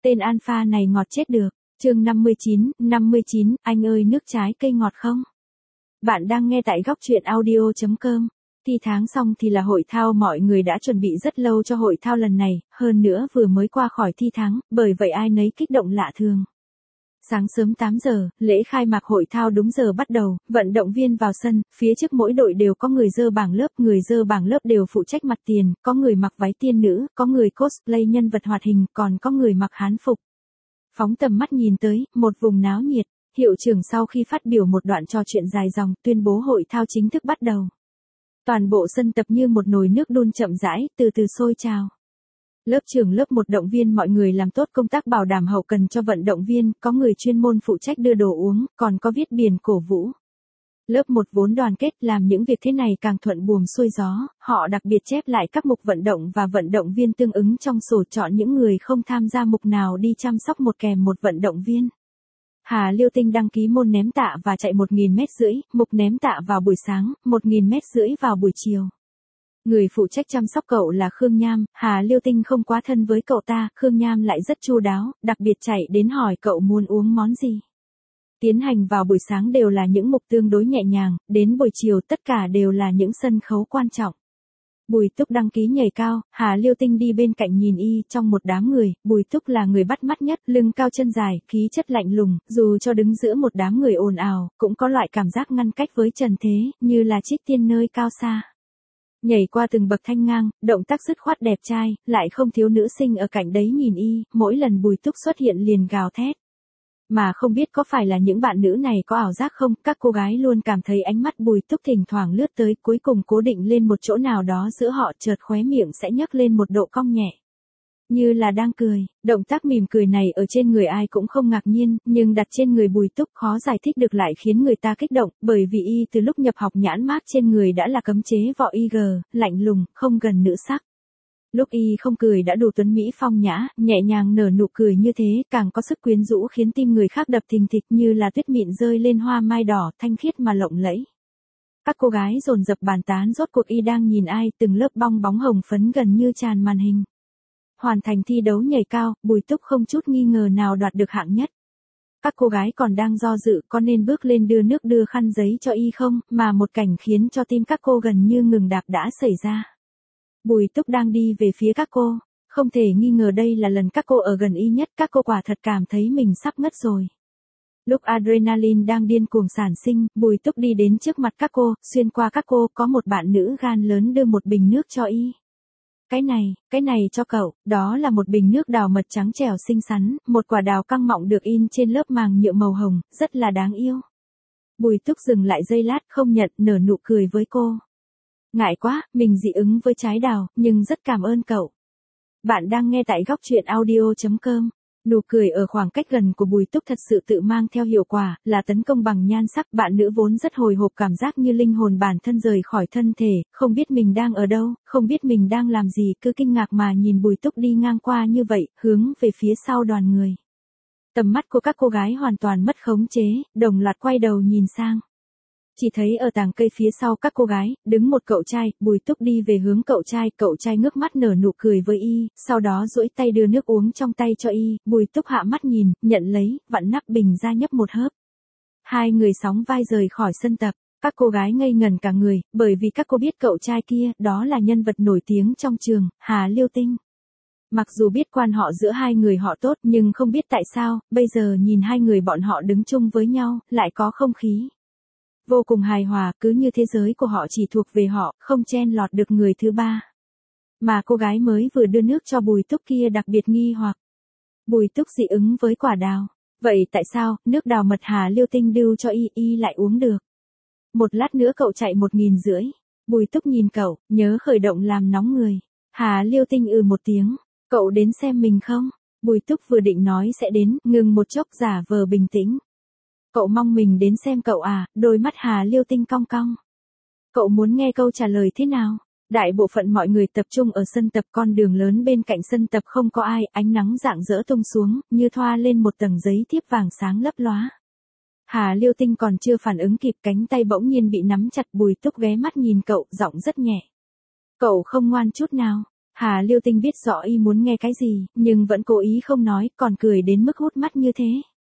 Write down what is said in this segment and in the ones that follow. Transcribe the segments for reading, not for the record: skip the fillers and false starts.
Tên alpha này ngọt chết được. Chương 59, anh ơi nước trái cây ngọt không? Bạn đang nghe tại góc truyện audio.com. Thi tháng xong thì là hội thao, mọi người đã chuẩn bị rất lâu cho hội thao lần này, hơn nữa vừa mới qua khỏi thi tháng, bởi vậy ai nấy kích động lạ thường. Sáng sớm 8 giờ, lễ khai mạc hội thao đúng giờ bắt đầu, vận động viên vào sân, phía trước mỗi đội đều có người dơ bảng lớp, người dơ bảng lớp đều phụ trách mặt tiền, có người mặc váy tiên nữ, có người cosplay nhân vật hoạt hình, còn có người mặc hán phục. Phóng tầm mắt nhìn tới, một vùng náo nhiệt, hiệu trưởng sau khi phát biểu một đoạn trò chuyện dài dòng, tuyên bố hội thao chính thức bắt đầu. Toàn bộ sân tập như một nồi nước đun chậm rãi, từ từ sôi trào. Lớp trưởng lớp 1 động viên mọi người làm tốt công tác bảo đảm hậu cần cho vận động viên, có người chuyên môn phụ trách đưa đồ uống, còn có viết biển cổ vũ. Lớp 1 vốn đoàn kết làm những việc thế này càng thuận buồm xuôi gió, họ đặc biệt chép lại các mục vận động và vận động viên tương ứng trong sổ, chọn những người không tham gia mục nào đi chăm sóc một kèm một vận động viên. Hà Liêu Tinh đăng ký môn ném tạ và chạy 1.500 m, mục ném tạ vào buổi sáng, 1.500 m vào buổi chiều. Người phụ trách chăm sóc cậu là Khương Nham, Hà Liêu Tinh không quá thân với cậu ta, Khương Nham lại rất chu đáo, đặc biệt chạy đến hỏi cậu muốn uống món gì. Tiến hành vào buổi sáng đều là những mục tương đối nhẹ nhàng, đến buổi chiều tất cả đều là những sân khấu quan trọng. Bùi Túc đăng ký nhảy cao, Hà Liêu Tinh đi bên cạnh nhìn y, trong một đám người, Bùi Túc là người bắt mắt nhất, lưng cao chân dài, khí chất lạnh lùng, dù cho đứng giữa một đám người ồn ào, cũng có loại cảm giác ngăn cách với trần thế, như là trích tiên nơi cao xa. Nhảy qua từng bậc thanh ngang, động tác dứt khoát đẹp trai, lại không thiếu nữ sinh ở cạnh đấy nhìn y, mỗi lần Bùi Túc xuất hiện liền gào thét. Mà không biết có phải là những bạn nữ này có ảo giác không, các cô gái luôn cảm thấy ánh mắt Bùi Túc thỉnh thoảng lướt tới, cuối cùng cố định lên một chỗ nào đó giữa họ, chợt khóe miệng sẽ nhấc lên một độ cong nhẹ. Như là đang cười, động tác mỉm cười này ở trên người ai cũng không ngạc nhiên, nhưng đặt trên người Bùi Túc khó giải thích được lại khiến người ta kích động, bởi vì y từ lúc nhập học nhãn mác trên người đã là cấm chế võ IG, lạnh lùng, không gần nữ sắc. Lúc y không cười đã đủ tuấn mỹ phong nhã, nhẹ nhàng nở nụ cười như thế, càng có sức quyến rũ khiến tim người khác đập thình thịch như là tuyết mịn rơi lên hoa mai đỏ, thanh khiết mà lộng lẫy. Các cô gái dồn dập bàn tán rốt cuộc y đang nhìn ai, từng lớp bong bóng hồng phấn gần như tràn màn hình. Hoàn thành thi đấu nhảy cao, Bùi Túc không chút nghi ngờ nào đoạt được hạng nhất. Các cô gái còn đang do dự có nên bước lên đưa nước đưa khăn giấy cho y không, mà một cảnh khiến cho tim các cô gần như ngừng đạp đã xảy ra. Bùi Túc đang đi về phía các cô, không thể nghi ngờ đây là lần các cô ở gần y nhất, các cô quả thật cảm thấy mình sắp ngất rồi. Lúc adrenaline đang điên cuồng sản sinh, Bùi Túc đi đến trước mặt các cô, xuyên qua các cô, có một bạn nữ gan lớn đưa một bình nước cho y. Cái này cho cậu, đó là một bình nước đào mật trắng trẻo xinh xắn, một quả đào căng mọng được in trên lớp màng nhựa màu hồng, rất là đáng yêu. Bùi Túc dừng lại giây lát không nhận, nở nụ cười với cô. Ngại quá, mình dị ứng với trái đào, nhưng rất cảm ơn cậu. Bạn đang nghe tại góc truyện audio.com. Nụ cười ở khoảng cách gần của Bùi Túc thật sự tự mang theo hiệu quả, là tấn công bằng nhan sắc. Bạn nữ vốn rất hồi hộp, cảm giác như linh hồn bản thân rời khỏi thân thể, không biết mình đang ở đâu, không biết mình đang làm gì, cứ kinh ngạc mà nhìn Bùi Túc đi ngang qua như vậy, hướng về phía sau đoàn người. Tầm mắt của các cô gái hoàn toàn mất khống chế, đồng loạt quay đầu nhìn sang. Chỉ thấy ở tàng cây phía sau các cô gái, đứng một cậu trai, Bùi Túc đi về hướng cậu trai ngước mắt nở nụ cười với y, sau đó duỗi tay đưa nước uống trong tay cho y, Bùi Túc hạ mắt nhìn, nhận lấy, vặn nắp bình ra nhấp một hớp. Hai người sóng vai rời khỏi sân tập, các cô gái ngây ngẩn cả người, bởi vì các cô biết cậu trai kia, đó là nhân vật nổi tiếng trong trường, Hà Liêu Tinh. Mặc dù biết quan họ giữa hai người họ tốt, nhưng không biết tại sao, bây giờ nhìn hai người bọn họ đứng chung với nhau, lại có không khí vô cùng hài hòa, cứ như thế giới của họ chỉ thuộc về họ, không chen lọt được người thứ ba. Mà cô gái mới vừa đưa nước cho Bùi Túc kia đặc biệt nghi hoặc. Bùi Túc dị ứng với quả đào. Vậy tại sao, nước đào mật Hà Liêu Tinh đưa cho y lại uống được? Một lát nữa cậu chạy 1.500. Bùi Túc nhìn cậu, nhớ khởi động làm nóng người. Hà Liêu Tinh một tiếng. Cậu đến xem mình không? Bùi Túc vừa định nói sẽ đến, ngừng một chốc giả vờ bình tĩnh. Cậu mong mình đến xem cậu à, đôi mắt Hà Liêu Tinh cong cong. Cậu muốn nghe câu trả lời thế nào? Đại bộ phận mọi người tập trung ở sân tập, con đường lớn bên cạnh sân tập không có ai, ánh nắng rạng rỡ tung xuống, như thoa lên một tầng giấy thiếp vàng sáng lấp lóa. Hà Liêu Tinh còn chưa phản ứng kịp, cánh tay bỗng nhiên bị nắm chặt, Bùi Túc ghé mắt nhìn cậu, giọng rất nhẹ. Cậu không ngoan chút nào. Hà Liêu Tinh biết rõ y muốn nghe cái gì, nhưng vẫn cố ý không nói, còn cười đến mức hút mắt như thế.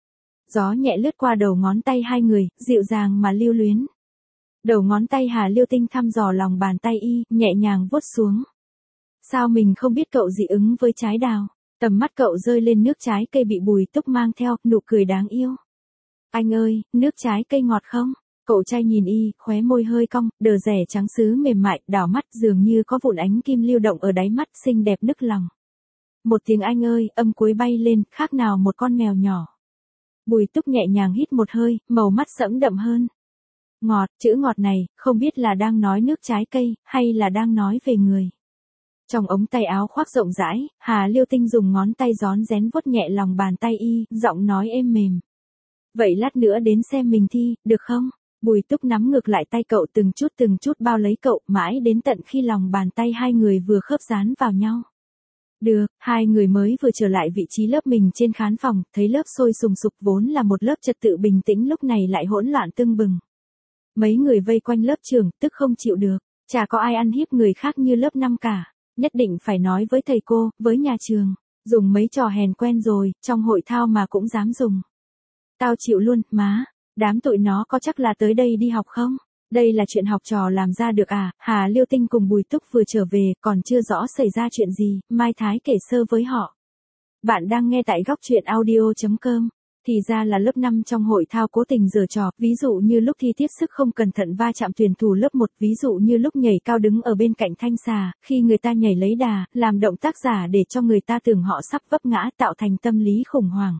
Gió nhẹ lướt qua đầu ngón tay hai người, dịu dàng mà lưu luyến. Đầu ngón tay Hà Liêu Tinh thăm dò lòng bàn tay y, nhẹ nhàng vuốt xuống. Sao mình không biết cậu dị ứng với trái đào? Tầm mắt cậu rơi lên nước trái cây bị Bùi Túc mang theo, nụ cười đáng yêu. Anh ơi, nước trái cây ngọt không? Cậu trai nhìn y, khóe môi hơi cong, đờ rẻ trắng sứ mềm mại, đảo mắt dường như có vụn ánh kim lưu động ở đáy mắt, xinh đẹp nức lòng. Một tiếng anh ơi, âm cuối bay lên, khác nào một con mèo nhỏ. Bùi Túc nhẹ nhàng hít một hơi, màu mắt sẫm đậm hơn. Ngọt, chữ ngọt này, không biết là đang nói nước trái cây, hay là đang nói về người. Trong ống tay áo khoác rộng rãi, Hà Liêu Tinh dùng ngón tay rón rén vuốt nhẹ lòng bàn tay y, giọng nói êm mềm. Vậy lát nữa đến xem mình thi, được không? Bùi Túc nắm ngược lại tay cậu từng chút bao lấy cậu, mãi đến tận khi lòng bàn tay hai người vừa khớp dán vào nhau. Được, hai người mới vừa trở lại vị trí lớp mình trên khán phòng, thấy lớp sôi sùng sục vốn là một lớp trật tự bình tĩnh lúc này lại hỗn loạn tưng bừng. Mấy người vây quanh lớp trưởng, tức không chịu được, chả có ai ăn hiếp người khác như lớp 5 cả, nhất định phải nói với thầy cô, với nhà trường, dùng mấy trò hèn quen rồi, trong hội thao mà cũng dám dùng. Tao chịu luôn, má, đám tụi nó có chắc là tới đây đi học không? Đây là chuyện học trò làm ra được à? Hà Liêu Tinh cùng Bùi Túc vừa trở về, còn chưa rõ xảy ra chuyện gì, Mai Thái kể sơ với họ. Bạn đang nghe tại góc truyện audio.com. Thì ra là lớp 5 trong hội thao cố tình giở trò, ví dụ như lúc thi tiếp sức không cẩn thận va chạm tuyển thủ lớp 1, ví dụ như lúc nhảy cao đứng ở bên cạnh thanh xà, khi người ta nhảy lấy đà, làm động tác giả để cho người ta tưởng họ sắp vấp ngã, tạo thành tâm lý khủng hoảng.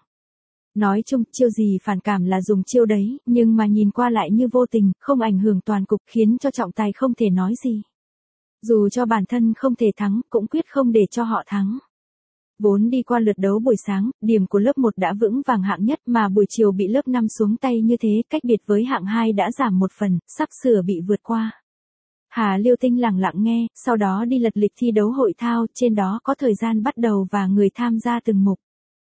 Nói chung, chiêu gì phản cảm là dùng chiêu đấy, nhưng mà nhìn qua lại như vô tình, không ảnh hưởng toàn cục, khiến cho trọng tài không thể nói gì. Dù cho bản thân không thể thắng, cũng quyết không để cho họ thắng. Vốn đi qua lượt đấu buổi sáng, điểm của lớp 1 đã vững vàng hạng nhất mà buổi chiều bị lớp 5 xuống tay như thế, cách biệt với hạng 2 đã giảm một phần, sắp sửa bị vượt qua. Hà Liêu Tinh lặng lặng nghe, sau đó đi lật lịch thi đấu hội thao, trên đó có thời gian bắt đầu và người tham gia từng mục.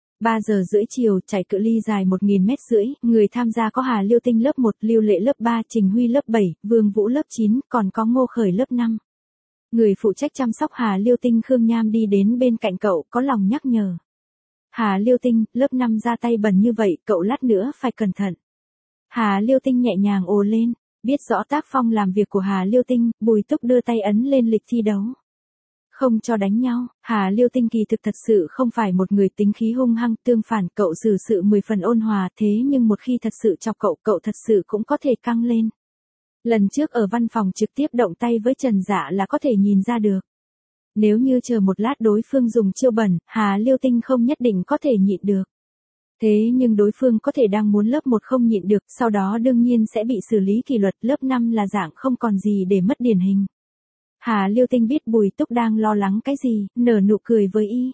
3 giờ rưỡi chiều, chạy cự ly dài 1.000 mét rưỡi, người tham gia có Hà Liêu Tinh lớp 1, Lưu Lệ lớp 3, Trình Huy lớp 7, Vương Vũ lớp 9, còn có Ngô Khởi lớp 5. Người phụ trách chăm sóc Hà Liêu Tinh Khương Nham đi đến bên cạnh cậu, có lòng nhắc nhở. Hà Liêu Tinh, lớp 5 ra tay bẩn như vậy, cậu lát nữa phải cẩn thận. Hà Liêu Tinh nhẹ nhàng ồ lên, biết rõ tác phong làm việc của Hà Liêu Tinh, Bùi Túc đưa tay ấn lên lịch thi đấu. Không cho đánh nhau, Hà Liêu Tinh kỳ thực thật sự không phải một người tính khí hung hăng, tương phản cậu xử sự 10 phần ôn hòa, thế nhưng một khi thật sự chọc cậu, cậu thật sự cũng có thể căng lên. Lần trước ở văn phòng trực tiếp động tay với Trần Dạ là có thể nhìn ra được. Nếu như chờ một lát đối phương dùng chiêu bẩn, Hà Liêu Tinh không nhất định có thể nhịn được. Thế nhưng đối phương có thể đang muốn lớp 1 không nhịn được, sau đó đương nhiên sẽ bị xử lý kỷ luật, lớp 5 là dạng không còn gì để mất điển hình. Hà Liêu Tinh biết Bùi Túc đang lo lắng cái gì, nở nụ cười với y.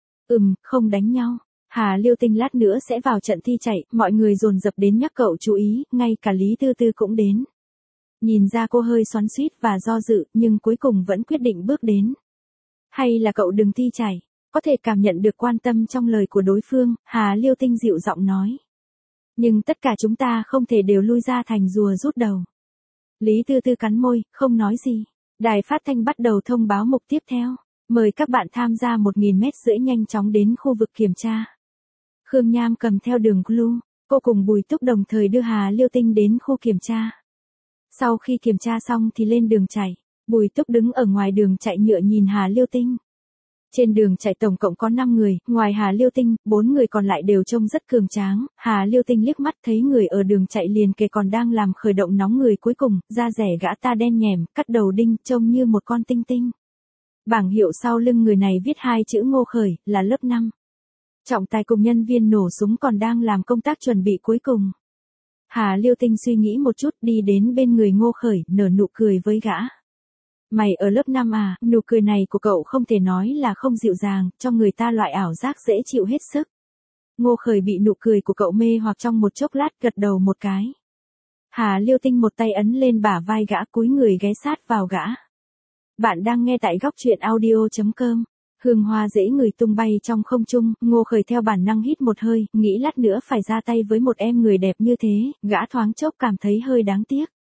Không đánh nhau. Hà Liêu Tinh lát nữa sẽ vào trận thi chạy, mọi người dồn dập đến nhắc cậu chú ý, ngay cả Lý Tư Tư cũng đến. Nhìn ra cô hơi xoắn xuýt và do dự, nhưng cuối cùng vẫn quyết định bước đến. Hay là cậu đừng thi chạy, có thể cảm nhận được quan tâm trong lời của đối phương, Hà Liêu Tinh dịu giọng nói. Nhưng tất cả chúng ta không thể đều lui ra thành rùa rút đầu. Lý Tư Tư cắn môi, không nói gì. Đài phát thanh bắt đầu thông báo mục tiếp theo. Mời các bạn tham gia 1.000 mét rưỡi nhanh chóng đến khu vực kiểm tra. Khương Nham cầm theo đường glue, cô cùng Bùi Túc đồng thời đưa Hà Liêu Tinh đến khu kiểm tra. Sau khi kiểm tra xong thì lên đường chạy, Bùi Túc đứng ở ngoài đường chạy nhựa nhìn Hà Liêu Tinh. Trên đường chạy tổng cộng có 5 người, ngoài Hà Liêu Tinh, 4 người còn lại đều trông rất cường tráng. Hà Liêu Tinh liếc mắt thấy người ở đường chạy liền kề còn đang làm khởi động nóng người cuối cùng, da rẻ gã ta đen nhèm, cắt đầu đinh, trông như một con tinh tinh. Bảng hiệu sau lưng người này viết 2 chữ Ngô Khởi, là lớp 5. Trọng tài cùng nhân viên nổ súng còn đang làm công tác chuẩn bị cuối cùng. Hà Liêu Tinh suy nghĩ một chút, đi đến bên người Ngô Khởi, nở nụ cười với gã. Mày ở lớp 5 à, nụ cười này của cậu không thể nói là không dịu dàng, cho người ta loại ảo giác dễ chịu hết sức. Ngô Khởi bị nụ cười của cậu mê hoặc trong một chốc lát, gật đầu một cái. Hà Liêu Tinh một tay ấn lên bả vai gã, cúi người ghé sát vào gã. Bạn đang nghe tại góc truyện audio.com. Hương hoa dễ người tung bay trong không trung, Ngô Khởi theo bản năng hít một hơi, nghĩ lát nữa phải ra tay với một em người đẹp như thế, gã thoáng chốc cảm thấy hơi đáng tiếc.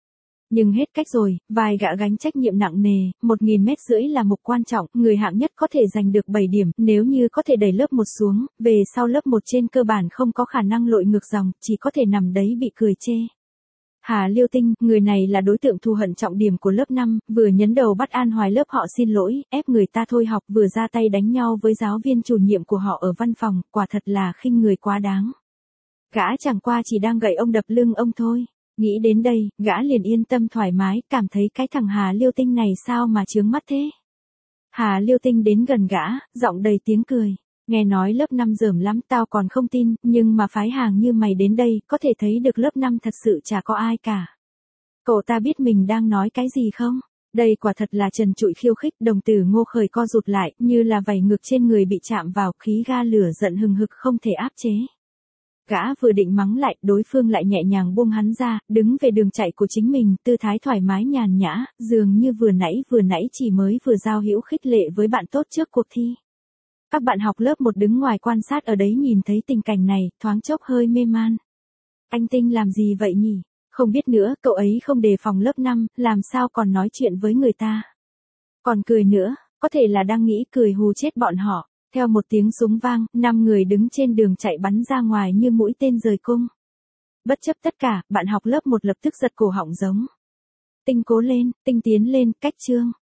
Nhưng hết cách rồi, vài gã gánh trách nhiệm nặng nề, 1.000 mét rưỡi là mục quan trọng, người hạng nhất có thể giành được 7 điểm, nếu như có thể đẩy lớp 1 xuống, về sau lớp 1 trên cơ bản không có khả năng lội ngược dòng, chỉ có thể nằm đấy bị cười chê. Hà Liêu Tinh, người này là đối tượng thù hận trọng điểm của lớp 5, vừa nhấn đầu bắt An Hoài lớp họ xin lỗi, ép người ta thôi học, vừa ra tay đánh nhau với giáo viên chủ nhiệm của họ ở văn phòng, quả thật là khinh người quá đáng. Gã chẳng qua chỉ đang gậy ông đập lưng ông thôi. Nghĩ đến đây, gã liền yên tâm thoải mái, cảm thấy cái thằng Hà Liêu Tinh này sao mà chướng mắt thế. Hà Liêu Tinh đến gần gã, giọng đầy tiếng cười. Nghe nói lớp 5 dởm lắm, tao còn không tin, nhưng mà phái hàng như mày đến đây, có thể thấy được lớp 5 thật sự chả có ai cả. Cậu ta biết mình đang nói cái gì không? Đây quả thật là trần trụi khiêu khích, đồng tử Ngô Khởi co rụt lại, như là vảy ngực trên người bị chạm vào, khí ga lửa giận hừng hực không thể áp chế. Gã vừa định mắng lại, đối phương lại nhẹ nhàng buông hắn ra, đứng về đường chạy của chính mình, tư thái thoải mái nhàn nhã, dường như vừa nãy chỉ mới vừa giao hữu khích lệ với bạn tốt trước cuộc thi. Các bạn học lớp 1 đứng ngoài quan sát ở đấy nhìn thấy tình cảnh này, thoáng chốc hơi mê man. Anh Tinh làm gì vậy nhỉ? Không biết nữa, cậu ấy không đề phòng lớp 5, làm sao còn nói chuyện với người ta. Còn cười nữa, có thể là đang nghĩ cười hù chết bọn họ. Theo một tiếng súng vang, 5 người đứng trên đường chạy bắn ra ngoài như mũi tên rời cung. Bất chấp tất cả, bạn học lớp 1 lập tức giật cổ họng giống. Tinh cố lên, Tinh tiến lên, cách chương.